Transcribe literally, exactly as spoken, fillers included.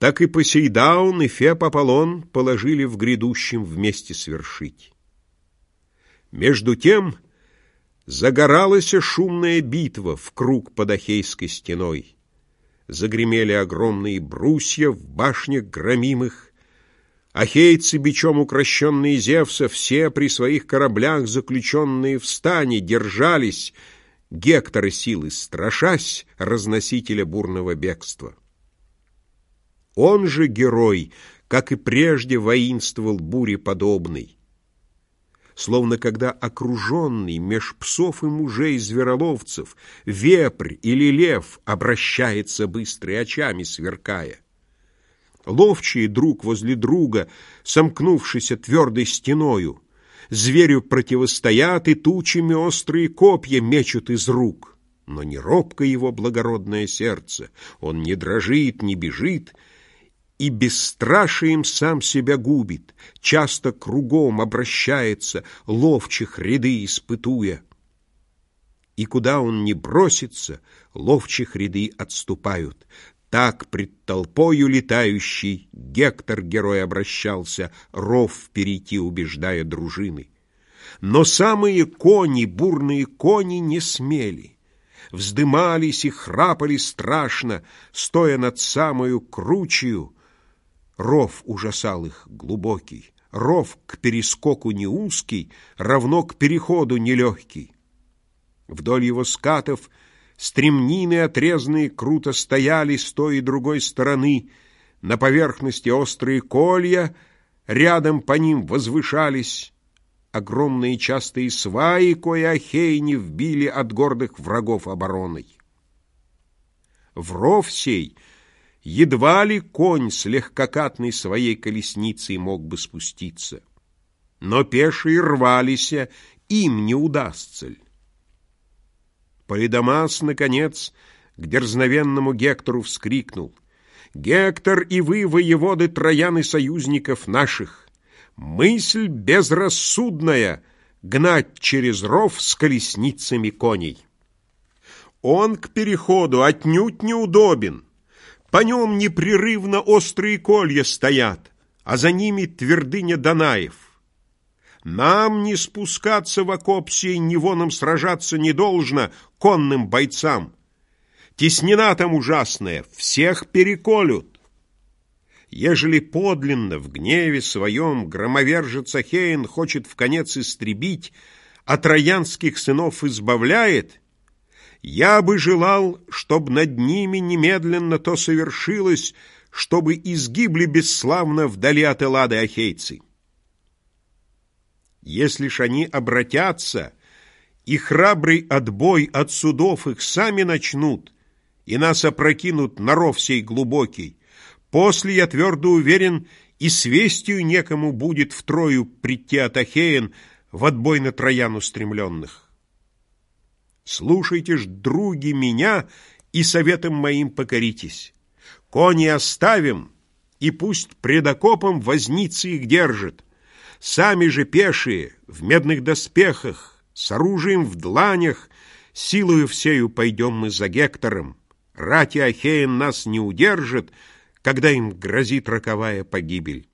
так и Посейдаун и Феб Аполлон положили в грядущем вместе свершить. Между тем загоралась шумная битва в круг под Ахейской стеной. Загремели огромные брусья в башнях громимых. Ахейцы, бичом укращенные Зевса, все при своих кораблях, заключенные в стане, держались, Гектора силы страшась, разносителя бурного бегства. Он же герой, как и прежде, воинствовал буре подобный. Словно когда окруженный меж псов и мужей звероловцев вепрь или лев обращается быстро, очами сверкая. Ловчие друг возле друга, сомкнувшися твердой стеною, зверю противостоят и тучами острые копья мечут из рук. Но не робко его благородное сердце, он не дрожит, не бежит, и бесстрашием сам себя губит, часто кругом обращается, ловчих ряды испытуя. И куда он не бросится, ловчих ряды отступают. Так пред толпою летающий Гектор герой обращался, ров перейти убеждая дружины. Но самые кони, бурные кони, не смели. Вздымались и храпали страшно, стоя над самою кручею. Ров ужасал их глубокий, ров к перескоку не узкий, равно к переходу нелегкий. Вдоль его скатов стремнины отрезанные круто стояли с той и другой стороны, на поверхности острые колья, рядом по ним возвышались огромные частые сваи, кое ахейни вбили от гордых врагов обороной. В ров сей едва ли конь с легкокатной своей колесницей мог бы спуститься. Но пешие рвались, им не удастся ль. Полидамас, наконец, к дерзновенному Гектору вскрикнул: «Гектор и вы, воеводы Троян и союзников наших, мысль безрассудная гнать через ров с колесницами коней. Он к переходу отнюдь неудобен. По нем непрерывно острые колья стоят, а за ними твердыня Данаев. Нам не спускаться в окоп сей, ни воном сражаться не должно конным бойцам. Теснина там ужасная, всех переколют. Ежели подлинно в гневе своем громовержец Ахеен хочет вконец истребить, а троянских сынов избавляет, я бы желал, чтоб над ними немедленно то совершилось, чтобы изгибли бесславно вдали от Эллады ахейцы. Если ж они обратятся, и храбрый отбой от судов их сами начнут, и нас опрокинут на ров сей глубокий, после, я твердо уверен, и с вестью некому будет втрою прийти от Ахеен в отбой на Троян устремленных. Слушайте ж, други, меня и советом моим покоритесь. Кони оставим, и пусть пред окопом возница их держит. Сами же пешие, в медных доспехах, с оружием в дланях, силою всею пойдем мы за Гектором. Рати Ахеен нас не удержит, когда им грозит роковая погибель.